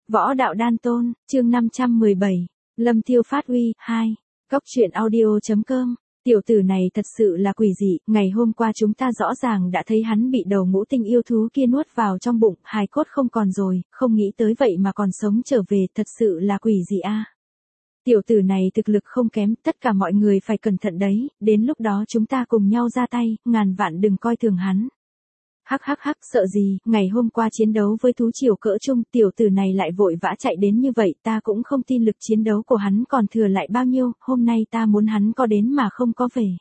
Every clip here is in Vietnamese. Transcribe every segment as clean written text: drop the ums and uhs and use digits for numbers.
Võ đạo đan tôn, chương 517, Lâm Tiêu phát uy, 2, Cốc truyện audio.com. Tiểu tử này thật sự là quỷ dị, ngày hôm qua chúng ta rõ ràng đã thấy hắn bị đầu ngũ tinh yêu thú kia nuốt vào trong bụng, hài cốt không còn rồi, không nghĩ tới vậy mà còn sống trở về, thật sự là quỷ dị a. Tiểu tử này thực lực không kém, tất cả mọi người phải cẩn thận đấy, đến lúc đó chúng ta cùng nhau ra tay, ngàn vạn đừng coi thường hắn. Hắc hắc hắc, sợ gì, ngày hôm qua chiến đấu với thú triều cỡ trung, tiểu tử này lại vội vã chạy đến như vậy, ta cũng không tin lực chiến đấu của hắn còn thừa lại bao nhiêu, hôm nay ta muốn hắn có đến mà không có về.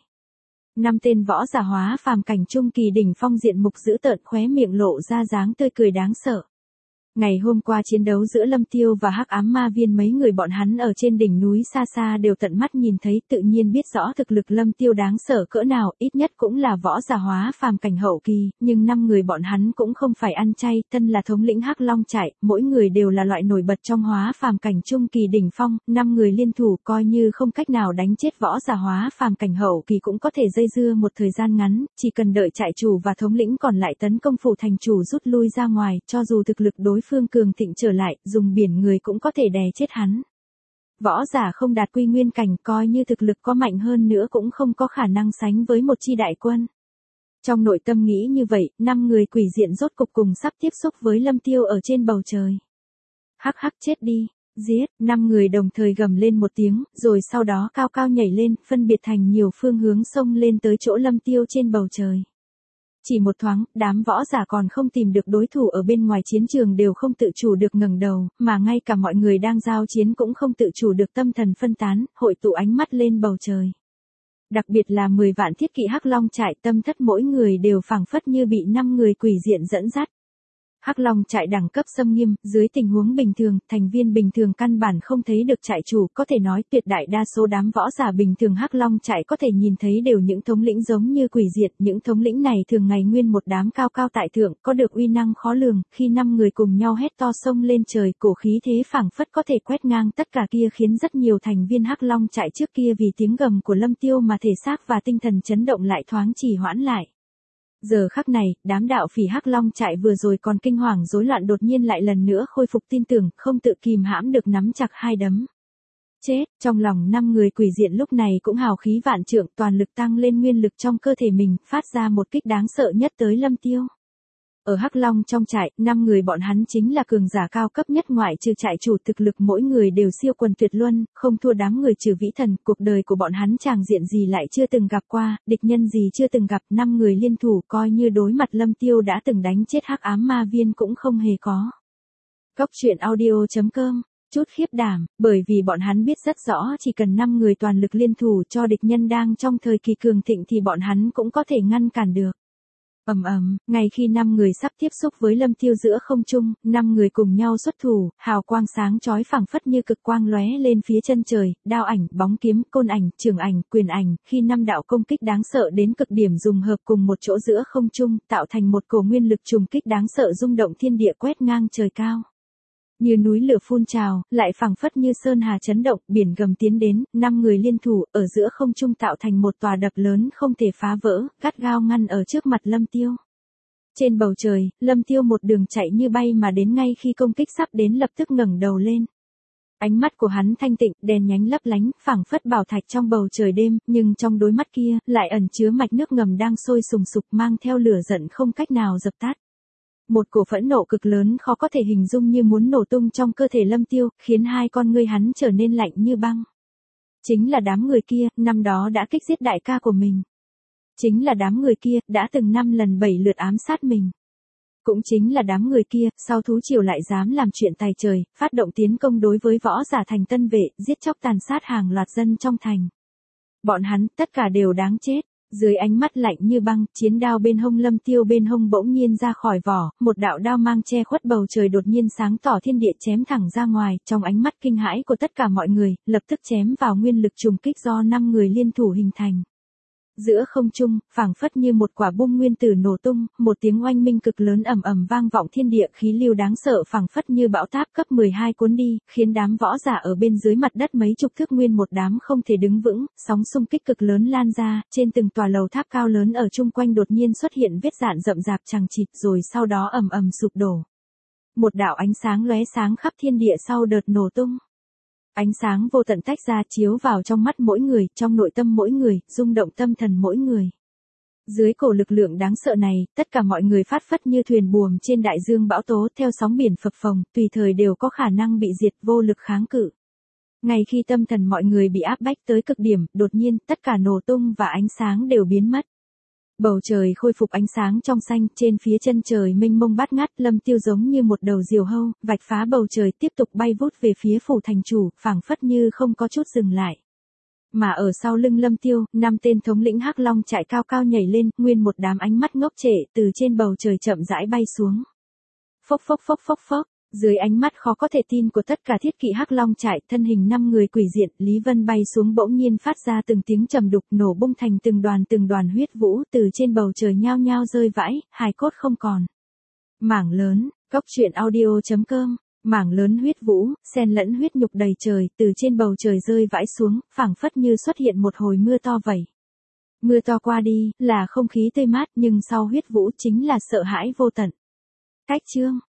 5 tên võ giả hóa phàm cảnh trung kỳ đỉnh phong diện mục dữ tợn, khóe miệng lộ ra dáng tươi cười đáng sợ. Ngày hôm qua chiến đấu giữa Lâm Tiêu và Hắc Ám Ma Viên, mấy người bọn hắn ở trên đỉnh núi xa xa đều tận mắt nhìn thấy, tự nhiên biết rõ thực lực Lâm Tiêu đáng sợ cỡ nào, ít nhất cũng là võ giả hóa phàm cảnh hậu kỳ, nhưng 5 người bọn hắn cũng không phải ăn chay, thân là thống lĩnh Hắc Long trại, mỗi người đều là loại nổi bật trong hóa phàm cảnh trung kỳ đỉnh phong, 5 người liên thủ coi như không cách nào đánh chết võ giả hóa phàm cảnh hậu kỳ cũng có thể dây dưa một thời gian ngắn, chỉ cần đợi trại chủ và thống lĩnh còn lại tấn công phủ thành chủ rút lui ra ngoài, cho dù thực lực đối phương cường thịnh trở lại, dùng biển người cũng có thể đè chết hắn. Võ giả không đạt quy nguyên cảnh, coi như thực lực có mạnh hơn nữa cũng không có khả năng sánh với một chi đại quân. Trong nội tâm nghĩ như vậy, 5 người quỷ diện rốt cục cùng sắp tiếp xúc với Lâm Tiêu ở trên bầu trời. Hắc hắc, chết đi, giết, 5 người đồng thời gầm lên một tiếng, rồi sau đó cao cao nhảy lên, phân biệt thành nhiều phương hướng xông lên tới chỗ Lâm Tiêu trên bầu trời. Chỉ một thoáng, đám võ giả còn không tìm được đối thủ ở bên ngoài chiến trường đều không tự chủ được ngẩng đầu, mà ngay cả mọi người đang giao chiến cũng không tự chủ được tâm thần phân tán, hội tụ ánh mắt lên bầu trời. Đặc biệt là 10 vạn thiết kỵ Hắc Long trại, tâm thất mỗi người đều phảng phất như bị 5 người quỷ diện dẫn dắt. Hắc Long trại đẳng cấp xâm nghiêm, dưới tình huống bình thường, thành viên bình thường căn bản không thấy được trại chủ, có thể nói tuyệt đại đa số đám võ giả bình thường Hắc Long trại có thể nhìn thấy đều những thống lĩnh giống như quỷ diệt, những thống lĩnh này thường ngày nguyên một đám cao cao tại thượng, có được uy năng khó lường, khi 5 người cùng nhau hét to xông lên trời, cổ khí thế phảng phất có thể quét ngang tất cả kia, khiến rất nhiều thành viên Hắc Long trại trước kia vì tiếng gầm của Lâm Tiêu mà thể xác và tinh thần chấn động lại thoáng trì hoãn lại. Giờ khắc này, đám đạo phỉ Hắc Long trại vừa rồi còn kinh hoàng rối loạn đột nhiên lại lần nữa khôi phục tin tưởng, không tự kìm hãm được nắm chặt hai đấm. Chết, trong lòng 5 người quỷ diện lúc này cũng hào khí vạn trượng, toàn lực tăng lên nguyên lực trong cơ thể mình, phát ra một kích đáng sợ nhất tới Lâm Tiêu. Ở Hắc Long trong trại, 5 người bọn hắn chính là cường giả cao cấp nhất, ngoại trừ trại chủ, thực lực mỗi người đều siêu quần tuyệt luân, không thua đám người Trừ Vĩ Thần, cuộc đời của bọn hắn tràng diện gì lại chưa từng gặp qua, địch nhân gì chưa từng gặp, 5 người liên thủ coi như đối mặt Lâm Tiêu đã từng đánh chết Hắc Ám Ma Viên cũng không hề có. Cốc truyện audio.com. Chút khiếp đảm, bởi vì bọn hắn biết rất rõ chỉ cần 5 người toàn lực liên thủ cho địch nhân đang trong thời kỳ cường thịnh thì bọn hắn cũng có thể ngăn cản được. Ngay khi 5 người sắp tiếp xúc với Lâm Tiêu giữa không trung, 5 người cùng nhau xuất thủ, hào quang sáng chói phảng phất như cực quang lóe lên phía chân trời, đao ảnh, bóng kiếm, côn ảnh, trường ảnh, quyền ảnh, khi 5 đạo công kích đáng sợ đến cực điểm dùng hợp cùng một chỗ giữa không trung, tạo thành một cổ nguyên lực trùng kích đáng sợ rung động thiên địa, quét ngang trời cao. Như núi lửa phun trào, lại phảng phất như sơn hà chấn động, biển gầm tiến đến, 5 người liên thủ, ở giữa không trung tạo thành một tòa đập lớn không thể phá vỡ, gắt gao ngăn ở trước mặt Lâm Tiêu. Trên bầu trời, Lâm Tiêu một đường chạy như bay mà đến, ngay khi công kích sắp đến lập tức ngẩng đầu lên. Ánh mắt của hắn thanh tịnh, đèn nhánh lấp lánh, phảng phất bảo thạch trong bầu trời đêm, nhưng trong đôi mắt kia, lại ẩn chứa mạch nước ngầm đang sôi sùng sục, mang theo lửa giận không cách nào dập tắt. Một cổ phẫn nộ cực lớn khó có thể hình dung như muốn nổ tung trong cơ thể Lâm Tiêu, khiến hai con ngươi hắn trở nên lạnh như băng. Chính là đám người kia, năm đó đã kích giết đại ca của mình. Chính là đám người kia, đã từng 5 lần 7 lượt ám sát mình. Cũng chính là đám người kia, sau thú triều lại dám làm chuyện tày trời, phát động tiến công đối với võ giả thành Tân Vệ, giết chóc tàn sát hàng loạt dân trong thành. Bọn hắn, tất cả đều đáng chết. Dưới ánh mắt lạnh như băng, chiến đao bên hông Lâm Tiêu bên hông bỗng nhiên ra khỏi vỏ, một đạo đao mang che khuất bầu trời đột nhiên sáng tỏ thiên địa chém thẳng ra ngoài, trong ánh mắt kinh hãi của tất cả mọi người, lập tức chém vào nguyên lực trùng kích do 5 người liên thủ hình thành. Giữa không trung, phảng phất như một quả bom nguyên tử nổ tung, một tiếng oanh minh cực lớn ầm ầm vang vọng thiên địa, khí lưu đáng sợ phảng phất như bão táp cấp 12 cuốn đi, khiến đám võ giả ở bên dưới mặt đất mấy chục thước nguyên một đám không thể đứng vững, sóng xung kích cực lớn lan ra, trên từng tòa lầu tháp cao lớn ở chung quanh đột nhiên xuất hiện vết rạn rậm rạp chằng chịt, rồi sau đó ầm ầm sụp đổ. một đạo ánh sáng lóe sáng khắp thiên địa sau đợt nổ tung. Ánh sáng vô tận tách ra chiếu vào trong mắt mỗi người, trong nội tâm mỗi người, rung động tâm thần mỗi người. Dưới cổ lực lượng đáng sợ này, tất cả mọi người phát phất như thuyền buồm trên đại dương bão tố theo sóng biển phập phồng, tùy thời đều có khả năng bị diệt vô lực kháng cự. Ngay khi tâm thần mọi người bị áp bách tới cực điểm, đột nhiên tất cả nổ tung và ánh sáng đều biến mất. Bầu trời khôi phục ánh sáng trong xanh, trên phía chân trời mênh mông bát ngát, Lâm Tiêu giống như một đầu diều hâu, vạch phá bầu trời tiếp tục bay vút về phía phủ thành chủ, phảng phất như không có chút dừng lại. Mà ở sau lưng Lâm Tiêu, 5 tên thống lĩnh Hắc Long chạy cao cao nhảy lên, nguyên một đám ánh mắt ngốc trệ từ trên bầu trời chậm rãi bay xuống. Phốc phốc phốc phốc phốc, dưới ánh mắt khó có thể tin của tất cả thiết kỵ Hắc Long chạy, thân hình 5 người quỷ diện, Lý Vân bay xuống bỗng nhiên phát ra từng tiếng trầm đục, nổ bung thành từng đoàn huyết vũ, từ trên bầu trời nhao nhao rơi vãi, hài cốt không còn. Mảng lớn, coctruyện.audio.com. Mảng lớn huyết vũ, xen lẫn huyết nhục đầy trời, từ trên bầu trời rơi vãi xuống, phảng phất như xuất hiện một hồi mưa to vậy. Mưa to qua đi, là không khí tươi mát, nhưng sau huyết vũ chính là sợ hãi vô tận. Cách chương